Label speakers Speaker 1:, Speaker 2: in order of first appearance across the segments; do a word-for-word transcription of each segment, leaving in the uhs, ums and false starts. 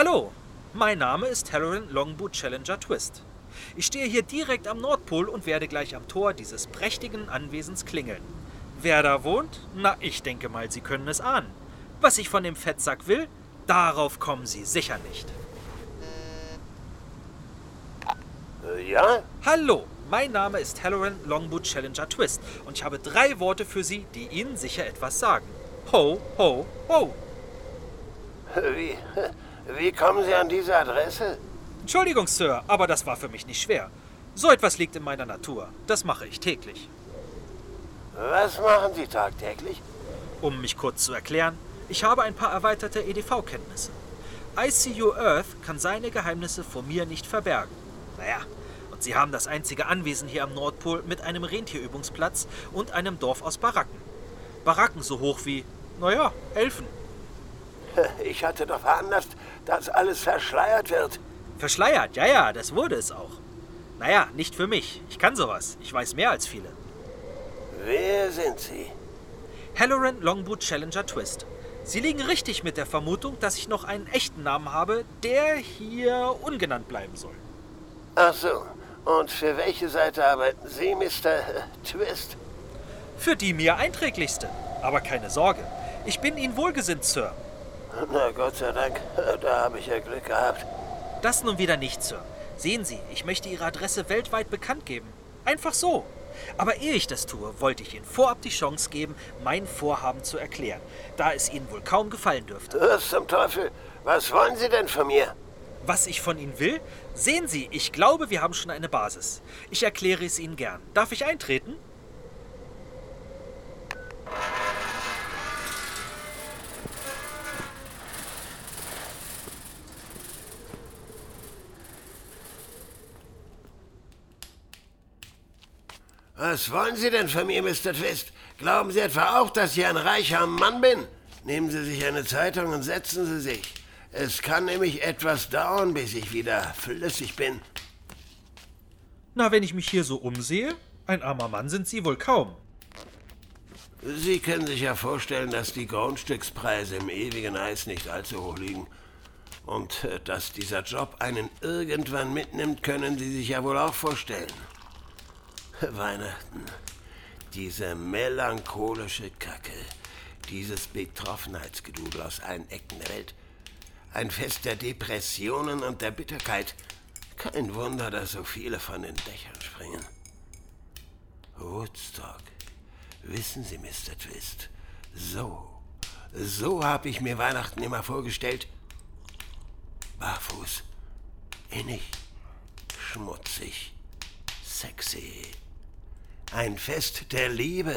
Speaker 1: Hallo, mein Name ist Halloran Longboot Challenger Twist. Ich stehe hier direkt am Nordpol und werde gleich am Tor dieses prächtigen Anwesens klingeln. Wer da wohnt? Na, ich denke mal, Sie können es ahnen. Was ich von dem Fettsack will, darauf kommen Sie sicher nicht.
Speaker 2: Äh, ja?
Speaker 1: Hallo, mein Name ist Halloran Longboot Challenger Twist und ich habe drei Worte für Sie, die Ihnen sicher etwas sagen. Ho, ho, ho.
Speaker 2: Wie, wie kommen Sie an diese Adresse?
Speaker 1: Entschuldigung, Sir, aber das war für mich nicht schwer. So etwas liegt in meiner Natur. Das mache ich täglich.
Speaker 2: Was machen Sie tagtäglich?
Speaker 1: Um mich kurz zu erklären, ich habe ein paar erweiterte E D V-Kenntnisse. I C U Earth kann seine Geheimnisse vor mir nicht verbergen. Naja, und sie haben das einzige Anwesen hier am Nordpol mit einem Rentierübungsplatz und einem Dorf aus Baracken. Baracken so hoch wie, naja, Elfen.
Speaker 2: Ich hatte doch veranlasst, dass alles verschleiert wird.
Speaker 1: Verschleiert, ja, ja, das wurde es auch. Naja, nicht für mich. Ich kann sowas. Ich weiß mehr als viele.
Speaker 2: Wer sind Sie?
Speaker 1: Halloran Longboot Challenger Twist. Sie liegen richtig mit der Vermutung, dass ich noch einen echten Namen habe, der hier ungenannt bleiben soll.
Speaker 2: Ach so. Und für welche Seite arbeiten Sie, Mister Twist?
Speaker 1: Für die mir einträglichste. Aber keine Sorge. Ich bin Ihnen wohlgesinnt, Sir.
Speaker 2: Na Gott sei Dank, da habe ich ja Glück gehabt.
Speaker 1: Das nun wieder nicht, Sir. Sehen Sie, ich möchte Ihre Adresse weltweit bekannt geben. Einfach so. Aber ehe ich das tue, wollte ich Ihnen vorab die Chance geben, mein Vorhaben zu erklären, da es Ihnen wohl kaum gefallen dürfte.
Speaker 2: Was zum Teufel? Was wollen Sie denn von mir?
Speaker 1: Was ich von Ihnen will? Sehen Sie, ich glaube, wir haben schon eine Basis. Ich erkläre es Ihnen gern. Darf ich eintreten?
Speaker 2: Was wollen Sie denn von mir, Mister Twist? Glauben Sie etwa auch, dass ich ein reicher Mann bin? Nehmen Sie sich eine Zeitung und setzen Sie sich. Es kann nämlich etwas dauern, bis ich wieder flüssig bin.
Speaker 1: Na, wenn ich mich hier so umsehe, ein armer Mann sind Sie wohl kaum.
Speaker 2: Sie können sich ja vorstellen, dass die Grundstückspreise im ewigen Eis nicht allzu hoch liegen. Und äh, dass dieser Job einen irgendwann mitnimmt, können Sie sich ja wohl auch vorstellen. Weihnachten. Diese melancholische Kacke. Dieses Betroffenheitsgedudel aus allen Ecken der Welt. Ein Fest der Depressionen und der Bitterkeit. Kein Wunder, dass so viele von den Dächern springen. Woodstock. Wissen Sie, Mister Twist, so, so habe ich mir Weihnachten immer vorgestellt. Barfuß, innig, schmutzig, sexy. Ein Fest der Liebe.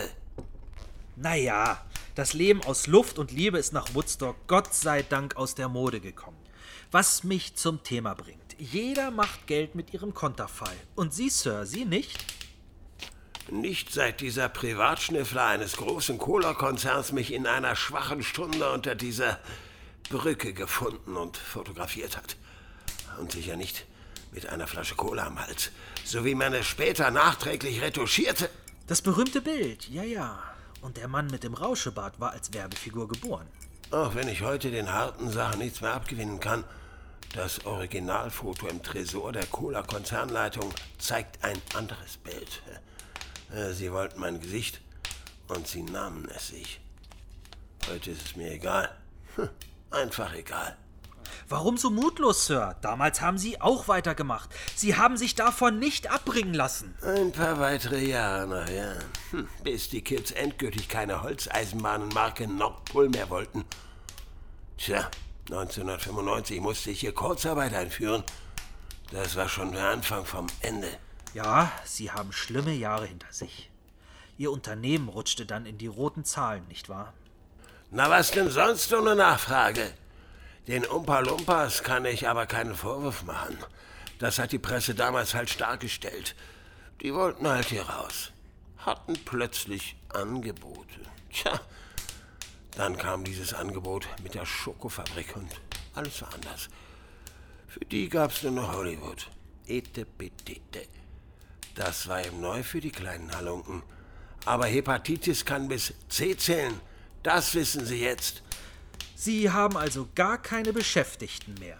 Speaker 1: Naja, das Leben aus Luft und Liebe ist nach Woodstock Gott sei Dank aus der Mode gekommen. Was mich zum Thema bringt. Jeder macht Geld mit ihrem Konterfei. Und Sie, Sir, Sie nicht?
Speaker 2: Nicht seit dieser Privatschnüffler eines großen Cola-Konzerns mich in einer schwachen Stunde unter dieser Brücke gefunden und fotografiert hat. Und sicher nicht mit einer Flasche Cola am Hals, so wie man es später nachträglich retuschierte.
Speaker 1: Das berühmte Bild, ja, ja. Und der Mann mit dem Rauschebart war als Werbefigur geboren.
Speaker 2: Auch wenn ich heute den harten Sachen nichts mehr abgewinnen kann, das Originalfoto im Tresor der Cola-Konzernleitung zeigt ein anderes Bild. Sie wollten mein Gesicht und sie nahmen es sich. Heute ist es mir egal. Einfach egal.
Speaker 1: Warum so mutlos, Sir? Damals haben Sie auch weitergemacht. Sie haben sich davon nicht abbringen lassen.
Speaker 2: Ein paar weitere Jahre noch, ja. Hm, bis die Kids endgültig keine Holzeisenbahnenmarke Nordpol mehr wollten. Tja, neunzehnhundertfünfundneunzig musste ich hier Kurzarbeit einführen. Das war schon der Anfang vom Ende.
Speaker 1: Ja, Sie haben schlimme Jahre hinter sich. Ihr Unternehmen rutschte dann in die roten Zahlen, nicht wahr?
Speaker 2: Na, was denn sonst ohne Nachfrage? Den Umpa-Lumpas kann ich aber keinen Vorwurf machen. Das hat die Presse damals halt stark gestellt. Die wollten halt hier raus. Hatten plötzlich Angebote. Tja, dann kam dieses Angebot mit der Schokofabrik und alles war anders. Für die gab's nur noch Hollywood. Ete petite. Das war eben neu für die kleinen Halunken. Aber Hepatitis kann bis C zählen. Das wissen Sie jetzt.
Speaker 1: Sie haben also gar keine Beschäftigten mehr.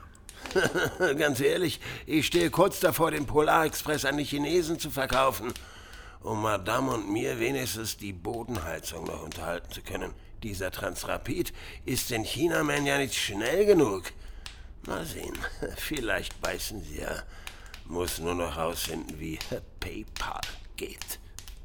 Speaker 2: Ganz ehrlich, ich stehe kurz davor, den Polarexpress an die Chinesen zu verkaufen, um Madame und mir wenigstens die Bodenheizung noch unterhalten zu können. Dieser Transrapid ist in Chinaman ja nicht schnell genug. Mal sehen, vielleicht beißen sie ja. Muss nur noch rausfinden, wie PayPal geht.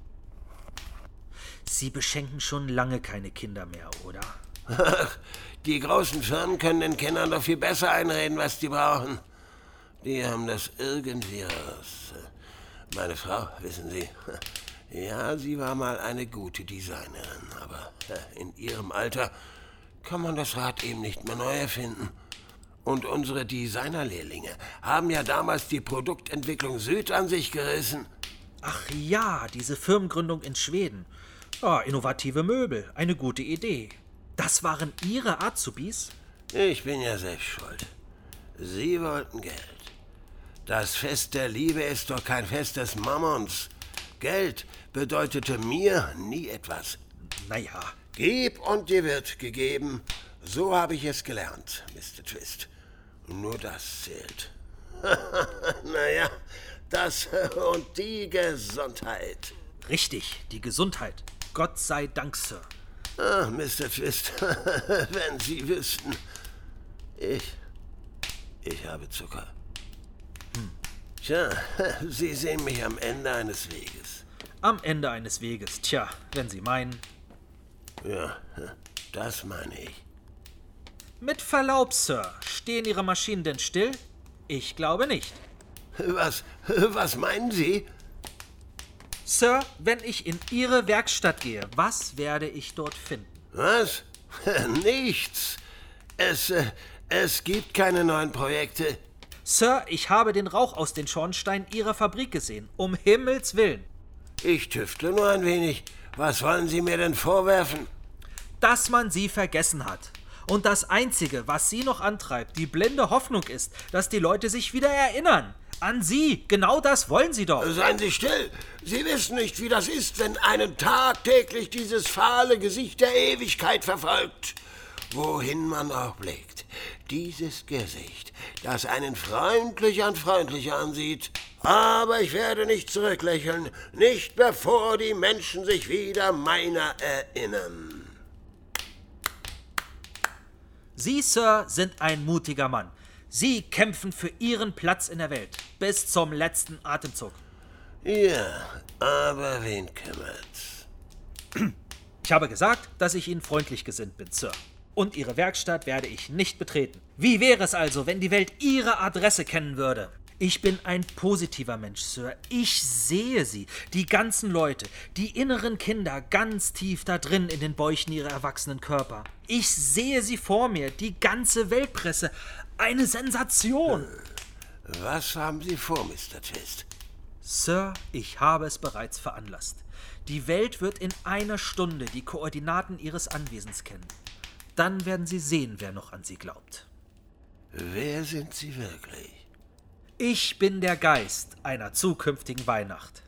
Speaker 1: Sie beschenken schon lange keine Kinder mehr, oder?
Speaker 2: Ach, die großen Firmen können den Kindern doch viel besser einreden, was die brauchen. Die haben das irgendwie raus. Meine Frau, wissen Sie, ja, sie war mal eine gute Designerin, aber in ihrem Alter kann man das Rad eben nicht mehr neu erfinden. Und unsere Designerlehrlinge haben ja damals die Produktentwicklung Süd an sich gerissen.
Speaker 1: Ach ja, diese Firmengründung in Schweden. Ja, innovative Möbel, eine gute Idee. Das waren Ihre Azubis?
Speaker 2: Ich bin ja selbst schuld. Sie wollten Geld. Das Fest der Liebe ist doch kein Fest des Mammons. Geld bedeutete mir nie etwas.
Speaker 1: Naja.
Speaker 2: Gib und dir wird gegeben. So habe ich es gelernt, Mister Twist. Nur das zählt. Naja, das und die Gesundheit.
Speaker 1: Richtig, die Gesundheit. Gott sei Dank, Sir.
Speaker 2: Ah, Mister Twist, wenn Sie wüssten. Ich. Ich habe Zucker. Hm. Tja, Sie sehen mich am Ende eines Weges.
Speaker 1: Am Ende eines Weges, tja, wenn Sie meinen.
Speaker 2: Ja, das meine ich.
Speaker 1: Mit Verlaub, Sir, stehen Ihre Maschinen denn still? Ich glaube nicht.
Speaker 2: Was, was meinen Sie?
Speaker 1: Sir, wenn ich in Ihre Werkstatt gehe, was werde ich dort finden?
Speaker 2: Was? Nichts. Es, äh, es gibt keine neuen Projekte.
Speaker 1: Sir, ich habe den Rauch aus den Schornsteinen Ihrer Fabrik gesehen. Um Himmels Willen.
Speaker 2: Ich tüftle nur ein wenig. Was wollen Sie mir denn vorwerfen?
Speaker 1: Dass man Sie vergessen hat. Und das Einzige, was Sie noch antreibt, die blinde Hoffnung ist, dass die Leute sich wieder erinnern. An Sie. Genau das wollen Sie doch.
Speaker 2: Seien Sie still. Sie wissen nicht, wie das ist, wenn einen tagtäglich dieses fahle Gesicht der Ewigkeit verfolgt. Wohin man auch blickt. Dieses Gesicht, das einen freundlicher und freundlicher ansieht. Aber ich werde nicht zurücklächeln. Nicht bevor die Menschen sich wieder meiner erinnern.
Speaker 1: Sie, Sir, sind ein mutiger Mann. Sie kämpfen für Ihren Platz in der Welt. Bis zum letzten Atemzug.
Speaker 2: Ja, aber wen kümmert's?
Speaker 1: Ich habe gesagt, dass ich Ihnen freundlich gesinnt bin, Sir. Und Ihre Werkstatt werde ich nicht betreten. Wie wäre es also, wenn die Welt Ihre Adresse kennen würde? Ich bin ein positiver Mensch, Sir. Ich sehe Sie, die ganzen Leute, die inneren Kinder ganz tief da drin in den Bäuchen ihrer erwachsenen Körper. Ich sehe sie vor mir, die ganze Weltpresse. Eine Sensation.
Speaker 2: Was haben Sie vor, Mister Twist?
Speaker 1: Sir, ich habe es bereits veranlasst. Die Welt wird in einer Stunde die Koordinaten Ihres Anwesens kennen. Dann werden Sie sehen, wer noch an Sie glaubt.
Speaker 2: Wer sind Sie wirklich?
Speaker 1: Ich bin der Geist einer zukünftigen Weihnacht.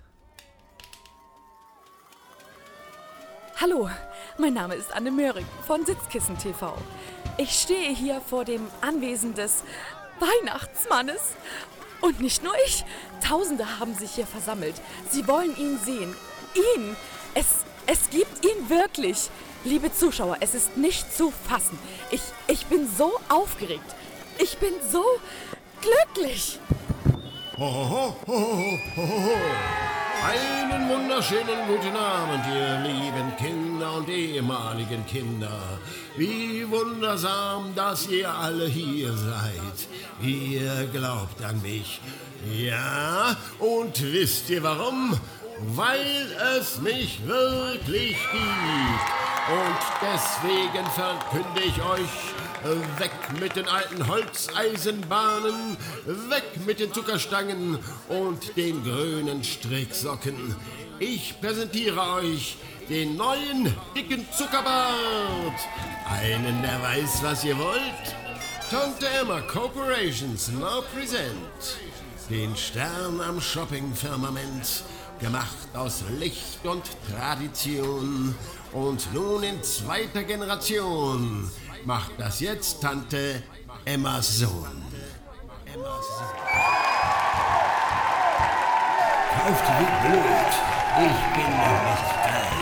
Speaker 3: Hallo, mein Name ist Anne Möhring von Sitzkissen T V. Ich stehe hier vor dem Anwesen des Weihnachtsmannes. Und nicht nur ich. Tausende haben sich hier versammelt. Sie wollen ihn sehen. Ihn. Es, es gibt ihn wirklich. Liebe Zuschauer, es ist nicht zu fassen. Ich, ich bin so aufgeregt. Ich bin so glücklich.
Speaker 4: Ho, ho, ho, ho, ho, ho. Einen wunderschönen guten Abend, ihr lieben Kinder und ehemaligen Kinder. Wie wundersam, dass ihr alle hier seid. Ihr glaubt an mich. Ja, und wisst ihr warum? Weil es mich wirklich gibt. Und deswegen verkünde ich euch, weg mit den alten Holzeisenbahnen, weg mit den Zuckerstangen und den grünen Stricksocken. Ich präsentiere euch den neuen dicken Zuckerbart. Einen, der weiß, was ihr wollt. Tante Emma Corporations now present den Stern am Shopping-Firmament, gemacht aus Licht und Tradition. Und nun in zweiter Generation macht das jetzt Tante Emmas Sohn.
Speaker 2: Kauft wie blöd. Ich bin noch nicht frei.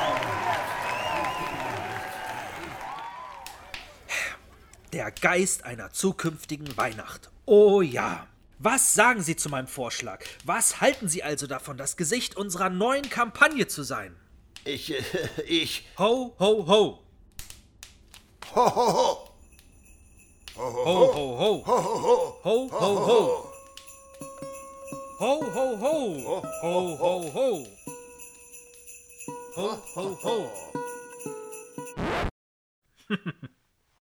Speaker 1: Der Geist einer zukünftigen Weihnacht. Oh ja. Was sagen Sie zu meinem Vorschlag? Was halten Sie also davon, das Gesicht unserer neuen Kampagne zu sein?
Speaker 2: Ich, äh, ich...
Speaker 1: Ho, ho, ho.
Speaker 2: Ho, ho, ho.
Speaker 1: Ho, ho, ho.
Speaker 2: Ho, ho, ho.
Speaker 1: Ho, ho, ho. Ho, ho, ho. Ho, ho, ho. Ho, ho, ho.